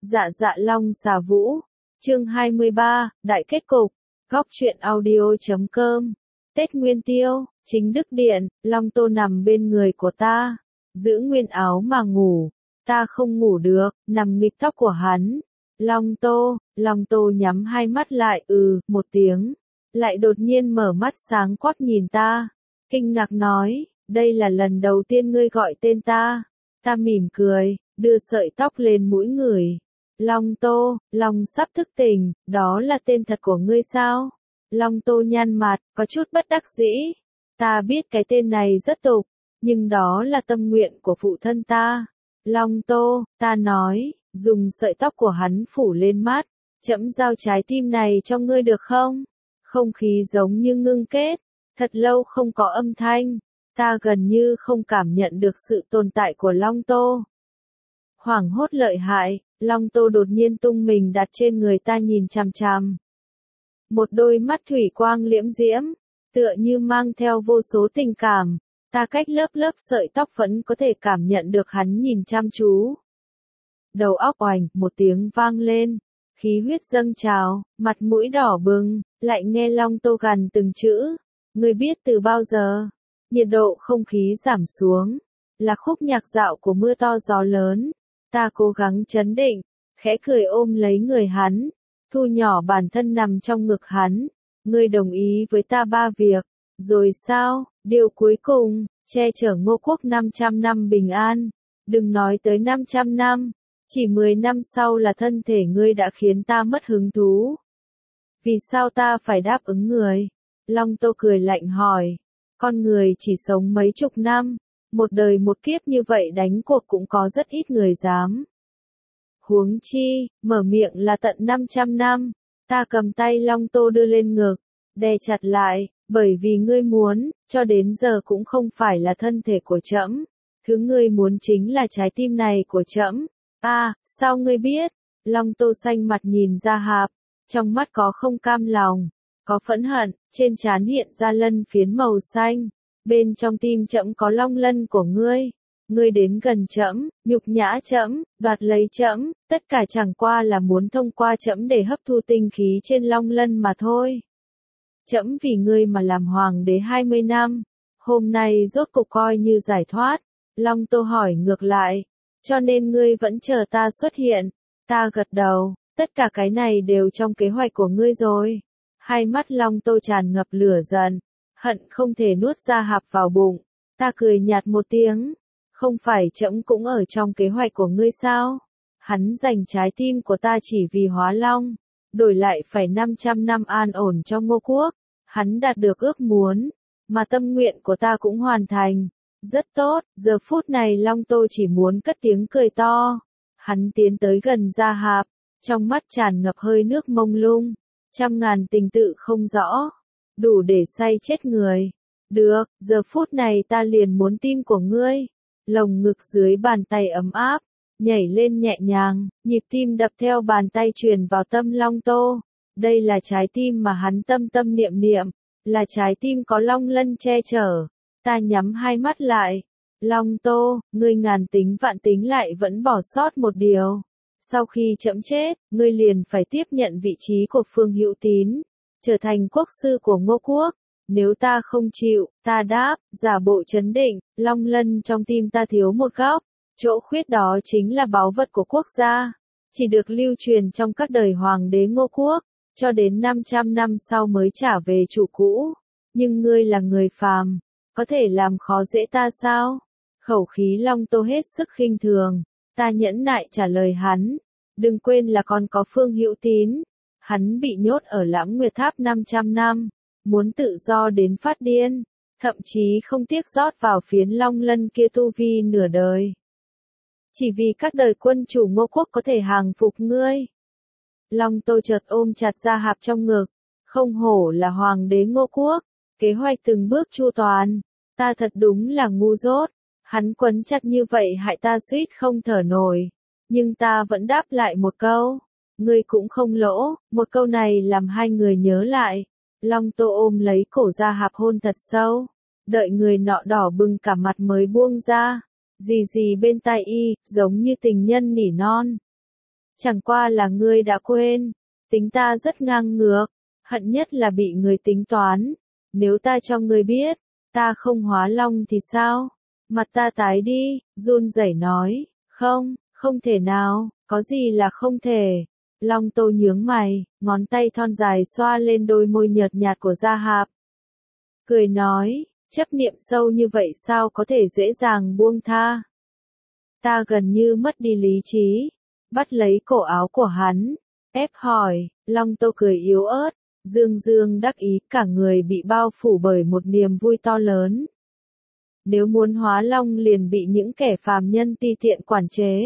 Dạ dạ Long xà vũ. Chương 23, Đại kết cục. Góc truyện audio.com. Tết Nguyên Tiêu, chính Đức Điện, Long Tô nằm bên người của ta, giữ nguyên áo mà ngủ. Ta không ngủ được, nằm nghịch tóc của hắn. Long Tô nhắm hai mắt lại một tiếng, lại đột nhiên mở mắt sáng quắc nhìn ta, kinh ngạc nói, đây là lần đầu tiên ngươi gọi tên ta. Ta mỉm cười, đưa sợi tóc lên mũi ngửi. Long Tô, Long sắp thức tỉnh, đó là tên thật của ngươi sao? Long Tô nhăn mặt, có chút bất đắc dĩ. Ta biết cái tên này rất tục, nhưng đó là tâm nguyện của phụ thân ta. Long Tô, ta nói, dùng sợi tóc của hắn phủ lên mắt, trẫm giao trái tim này cho ngươi được không? Không khí giống như ngưng kết, thật lâu không có âm thanh, ta gần như không cảm nhận được sự tồn tại của Long Tô. Hoảng hốt lợi hại, Long Tô đột nhiên tung mình đặt trên người ta nhìn chằm chằm. Một đôi mắt thủy quang liễm diễm, tựa như mang theo vô số tình cảm, ta cách lớp lớp sợi tóc vẫn có thể cảm nhận được hắn nhìn chăm chú. Đầu óc oành, một tiếng vang lên, khí huyết dâng trào, mặt mũi đỏ bừng, lại nghe Long Tô gằn từng chữ. Ngươi biết từ bao giờ? Nhiệt độ không khí giảm xuống, là khúc nhạc dạo của mưa to gió lớn. Ta cố gắng trấn định, khẽ cười ôm lấy người hắn, thu nhỏ bản thân nằm trong ngực hắn. Ngươi đồng ý với ta 3 việc, rồi sao? Điều cuối cùng, che chở Ngô Quốc 500 năm bình an. Đừng nói tới 500 năm, chỉ 10 năm sau là thân thể ngươi đã khiến ta mất hứng thú. Vì sao ta phải đáp ứng người? Long Tô cười lạnh hỏi. Con người chỉ sống mấy chục năm, một đời một kiếp như vậy đánh cuộc cũng có rất ít người dám. Huống chi, mở miệng là tận 500 năm. Ta cầm tay Long Tô đưa lên ngực, đè chặt lại, bởi vì ngươi muốn, cho đến giờ cũng không phải là thân thể của trẫm. Thứ ngươi muốn chính là trái tim này của trẫm. Sao ngươi biết? Long Tô xanh mặt nhìn Gia Hạp, trong mắt có không cam lòng, có phẫn hận, trên trán hiện ra lân phiến màu xanh. Bên trong tim trẫm có long lân của ngươi. Ngươi đến gần trẫm, nhục nhã trẫm, đoạt lấy trẫm, tất cả chẳng qua là muốn thông qua trẫm để hấp thu tinh khí trên long lân mà thôi. Trẫm vì ngươi mà làm hoàng đế 20 năm, hôm nay rốt cục coi như giải thoát. Long Tô hỏi ngược lại, cho nên ngươi vẫn chờ ta xuất hiện. Ta gật đầu, tất cả cái này đều trong kế hoạch của ngươi rồi. Hai mắt Long Tô tràn ngập lửa giận, hận không thể nuốt Gia Hạp vào bụng. Ta cười nhạt một tiếng, không phải trẫm cũng ở trong kế hoạch của ngươi sao? Hắn dành trái tim của ta chỉ vì Hóa Long, đổi lại phải 500 năm an ổn cho Ngô Quốc. Hắn đạt được ước muốn, mà tâm nguyện của ta cũng hoàn thành. Rất tốt, giờ phút này Long Tô chỉ muốn cất tiếng cười to. Hắn tiến tới gần Gia Hạp, trong mắt tràn ngập hơi nước mông lung, trăm ngàn tình tự không rõ, đủ để say chết người. Được, giờ phút này ta liền muốn tim của ngươi. Lồng ngực dưới bàn tay ấm áp, nhảy lên nhẹ nhàng, nhịp tim đập theo bàn tay truyền vào tâm Long Tô. Đây là trái tim mà hắn tâm tâm niệm niệm, là trái tim có long lân che chở. Ta nhắm hai mắt lại. Long Tô, ngươi ngàn tính vạn tính lại vẫn bỏ sót một điều. Sau khi trẫm chết, ngươi liền phải tiếp nhận vị trí của Phương Hữu Tín, trở thành quốc sư của Ngô Quốc. Nếu ta không chịu, ta đáp, giả bộ trấn định, long lân trong tim ta thiếu một góc. Chỗ khuyết đó chính là báu vật của quốc gia, chỉ được lưu truyền trong các đời hoàng đế Ngô Quốc, cho đến 500 năm sau mới trả về chủ cũ. Nhưng ngươi là người phàm, có thể làm khó dễ ta sao? Khẩu khí Long Tô hết sức khinh thường. Ta nhẫn nại trả lời hắn, đừng quên là còn có Phương Hữu Tín. Hắn bị nhốt ở Lãng Nguyệt Tháp 500 năm, muốn tự do đến phát điên, thậm chí không tiếc rót vào phiến long lân kia tu vi nửa đời. Chỉ vì các đời quân chủ Ngô Quốc có thể hàng phục ngươi. Long Tô chợt ôm chặt Gia Hạp trong ngực, không hổ là hoàng đế Ngô Quốc, kế hoạch từng bước chu toàn. Ta thật đúng là ngu dốt, hắn quấn chặt như vậy hại ta suýt không thở nổi. Nhưng ta vẫn đáp lại một câu, ngươi cũng không lỗ. Một câu này làm hai người nhớ lại. Long Tô ôm lấy cổ Gia Hạp hôn thật sâu, đợi người nọ đỏ bừng cả mặt mới buông ra. Gì gì bên tai y, giống như tình nhân nỉ non. Chẳng qua là ngươi đã quên, tính ta rất ngang ngược, hận nhất là bị người tính toán. Nếu ta cho ngươi biết, ta không hóa long thì sao? Mặt ta tái đi, run rẩy nói, không, không thể nào, có gì là không thể. Long Tô nhướng mày, ngón tay thon dài xoa lên đôi môi nhợt nhạt của Gia Hạp. Cười nói, chấp niệm sâu như vậy sao có thể dễ dàng buông tha. Ta gần như mất đi lý trí, bắt lấy cổ áo của hắn, ép hỏi. Long Tô cười yếu ớt, dương dương đắc ý, cả người bị bao phủ bởi một niềm vui to lớn. Nếu muốn hóa long liền bị những kẻ phàm nhân ti tiện quản chế.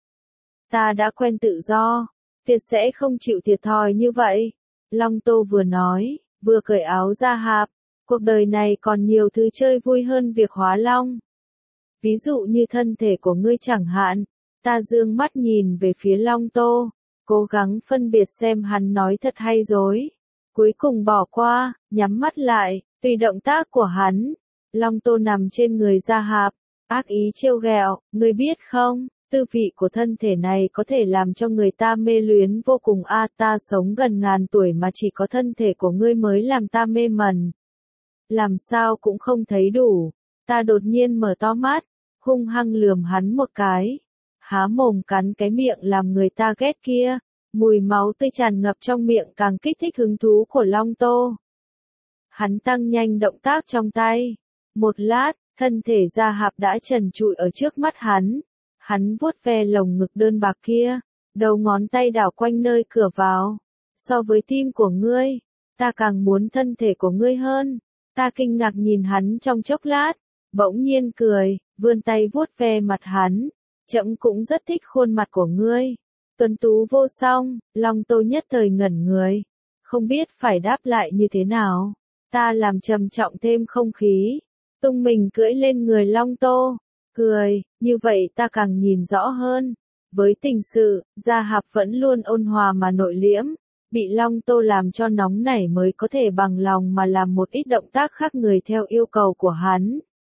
Ta đã quen tự do, tuyệt sẽ không chịu thiệt thòi như vậy. Long Tô vừa nói, vừa cởi áo Gia Hạp, cuộc đời này còn nhiều thứ chơi vui hơn việc hóa long. Ví dụ như thân thể của ngươi chẳng hạn. Ta dương mắt nhìn về phía Long Tô, cố gắng phân biệt xem hắn nói thật hay dối. Cuối cùng bỏ qua, nhắm mắt lại, tùy động tác của hắn. Long Tô nằm trên người Gia Hạp, ác ý trêu ghẹo, ngươi biết không, tư vị của thân thể này có thể làm cho người ta mê luyến vô cùng. Ta sống gần ngàn tuổi mà chỉ có thân thể của ngươi mới làm ta mê mẩn. Làm sao cũng không thấy đủ. Ta đột nhiên mở to mắt, hung hăng lườm hắn một cái. Há mồm cắn cái miệng làm người ta ghét kia. Mùi máu tươi tràn ngập trong miệng càng kích thích hứng thú của Long Tô. Hắn tăng nhanh động tác trong tay. Một lát, thân thể Gia Hạp đã trần trụi ở trước mắt hắn. Hắn vuốt ve lồng ngực đơn bạc kia, đầu ngón tay đảo quanh nơi cửa vào. So với tim của ngươi, ta càng muốn thân thể của ngươi hơn. Ta kinh ngạc nhìn hắn trong chốc lát, bỗng nhiên cười, vươn tay vuốt ve mặt hắn. Trẫm cũng rất thích khuôn mặt của ngươi. Tuấn tú vô song. Long Tô nhất thời ngẩn người, không biết phải đáp lại như thế nào. Ta làm trầm trọng thêm không khí, tung mình cưỡi lên người Long Tô, cười, như vậy ta càng nhìn rõ hơn. Với tình sự, Gia Hạp vẫn luôn ôn hòa mà nội liễm, bị Long Tô làm cho nóng nảy mới có thể bằng lòng mà làm một ít động tác khác người theo yêu cầu của hắn.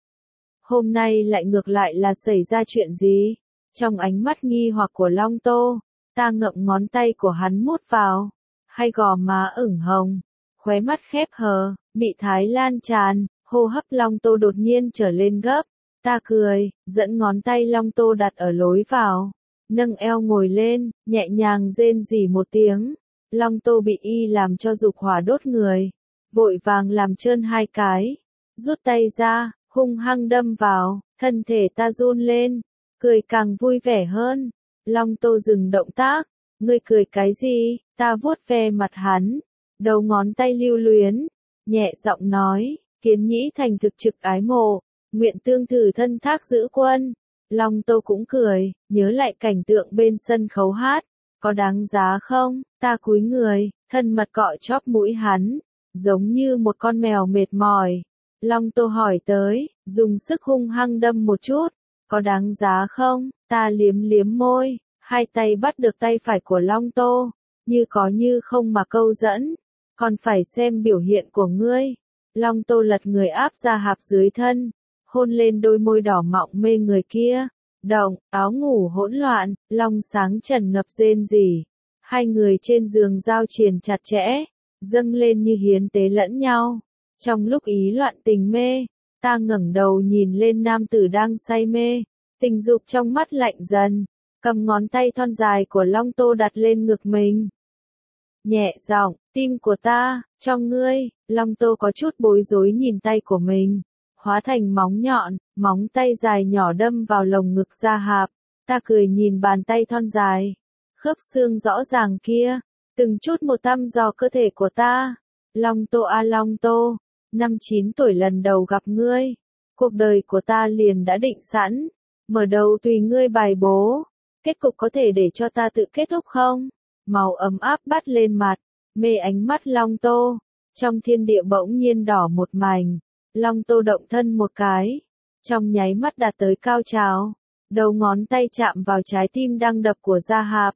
Hôm nay lại ngược lại là xảy ra chuyện gì? Trong ánh mắt nghi hoặc của Long Tô, ta ngậm ngón tay của hắn mút vào, hai gò má ửng hồng, khóe mắt khép hờ, mị thái lan tràn, hô hấp Long Tô đột nhiên trở lên gấp. Ta cười, dẫn ngón tay Long Tô đặt ở lối vào, nâng eo ngồi lên, nhẹ nhàng rên rỉ một tiếng. Long Tô bị y làm cho dục hỏa đốt người, vội vàng làm trơn hai cái, rút tay ra, hung hăng đâm vào, thân thể ta run lên, cười càng vui vẻ hơn. Long Tô dừng động tác, ngươi cười cái gì? Ta vuốt ve mặt hắn, đầu ngón tay lưu luyến, nhẹ giọng nói, Kiến Nhĩ thành thực trực ái mộ, nguyện tương thử thân thác giữ quân. Long Tô cũng cười, nhớ lại cảnh tượng bên sân khấu hát, có đáng giá không? Ta cúi người, thân mật cọ chóp mũi hắn, giống như một con mèo mệt mỏi. Long Tô hỏi tới, dùng sức hung hăng đâm một chút, có đáng giá không? Ta liếm liếm môi, hai tay bắt được tay phải của Long Tô, như có như không mà câu dẫn, còn phải xem biểu hiện của ngươi. Long Tô lật người áp Gia Hạp dưới thân, hôn lên đôi môi đỏ mọng mê người kia. Động, áo ngủ hỗn loạn, long sáng trần ngập rên rỉ. Hai người trên giường giao triền chặt chẽ, dâng lên như hiến tế lẫn nhau. Trong lúc ý loạn tình mê, ta ngẩng đầu nhìn lên nam tử đang say mê, tình dục trong mắt lạnh dần, cầm ngón tay thon dài của Long Tô đặt lên ngực mình. Nhẹ giọng, tim của ta, trong ngươi. Long Tô có chút bối rối nhìn tay của mình, hóa thành móng nhọn, móng tay dài nhỏ đâm vào lồng ngực Gia Hạp. Ta cười nhìn bàn tay thon dài, khớp xương rõ ràng kia, từng chút một thăm dò cơ thể của ta. Long Tô a Long Tô, năm 9 tuổi lần đầu gặp ngươi, cuộc đời của ta liền đã định sẵn, mở đầu tùy ngươi bài bố, kết cục có thể để cho ta tự kết thúc không? Màu ấm áp bắt lên mặt, mê ánh mắt Long Tô, trong thiên địa bỗng nhiên đỏ một mảnh. Long Tô động thân một cái, trong nháy mắt đạt tới cao trào, đầu ngón tay chạm vào trái tim đang đập của Gia Hạp.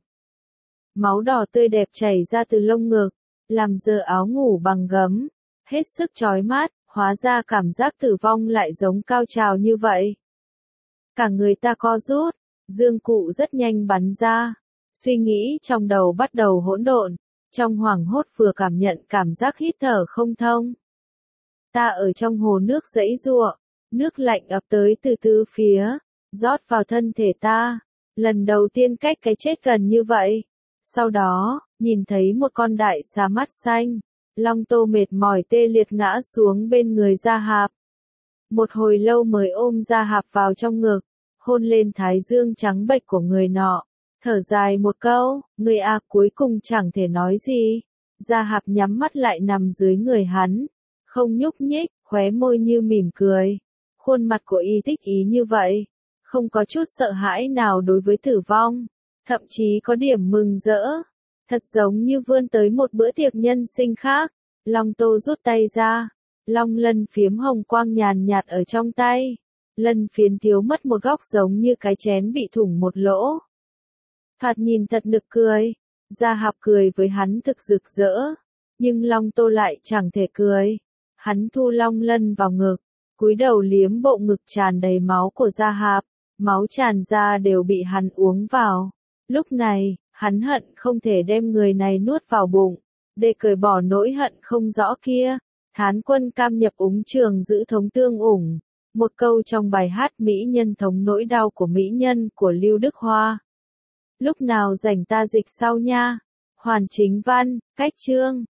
Máu đỏ tươi đẹp chảy ra từ lông ngực, làm giờ áo ngủ bằng gấm, hết sức chói mắt, hóa ra cảm giác tử vong lại giống cao trào như vậy. Cả người ta co rút, dương cụ rất nhanh bắn ra, Suy nghĩ trong đầu bắt đầu hỗn độn, trong hoảng hốt vừa cảm nhận cảm giác hít thở không thông. Ta ở trong hồ nước giãy giụa, nước lạnh ập tới từ tứ phía, rót vào thân thể ta. Lần đầu tiên cách cái chết gần như vậy. Sau đó, nhìn thấy một con đại xà mắt xanh, Long Tô mệt mỏi tê liệt ngã xuống bên người Gia Hạp. Một hồi lâu mới ôm Gia Hạp vào trong ngực, hôn lên thái dương trắng bệch của người nọ, thở dài một câu, người à cuối cùng chẳng thể nói gì. Gia Hạp nhắm mắt lại nằm dưới người hắn, không nhúc nhích, khóe môi như mỉm cười. Khuôn mặt của y thích ý như vậy, không có chút sợ hãi nào đối với tử vong, thậm chí có điểm mừng rỡ, thật giống như vươn tới một bữa tiệc nhân sinh khác. Long Tô rút tay ra, long lân phiếm hồng quang nhàn nhạt ở trong tay, lân phiến thiếu mất một góc giống như cái chén bị thủng một lỗ. Thoạt nhìn thật nực cười, Gia Hạp cười với hắn thực rực rỡ, nhưng Long Tô lại chẳng thể cười. Hắn thu long lân vào ngực, cúi đầu liếm bộ ngực tràn đầy máu của Gia Hạp, máu tràn ra đều bị hắn uống vào. Lúc này, hắn hận không thể đem người này nuốt vào bụng, để cởi bỏ nỗi hận không rõ kia. Thán Quân cam nhập úng trường giữ thống tương ủng, một câu trong bài hát Mỹ nhân thống nỗi đau của mỹ nhân của Lưu Đức Hoa. Lúc nào rảnh ta dịch sau nha. Hoàn Chính Văn, cách chương.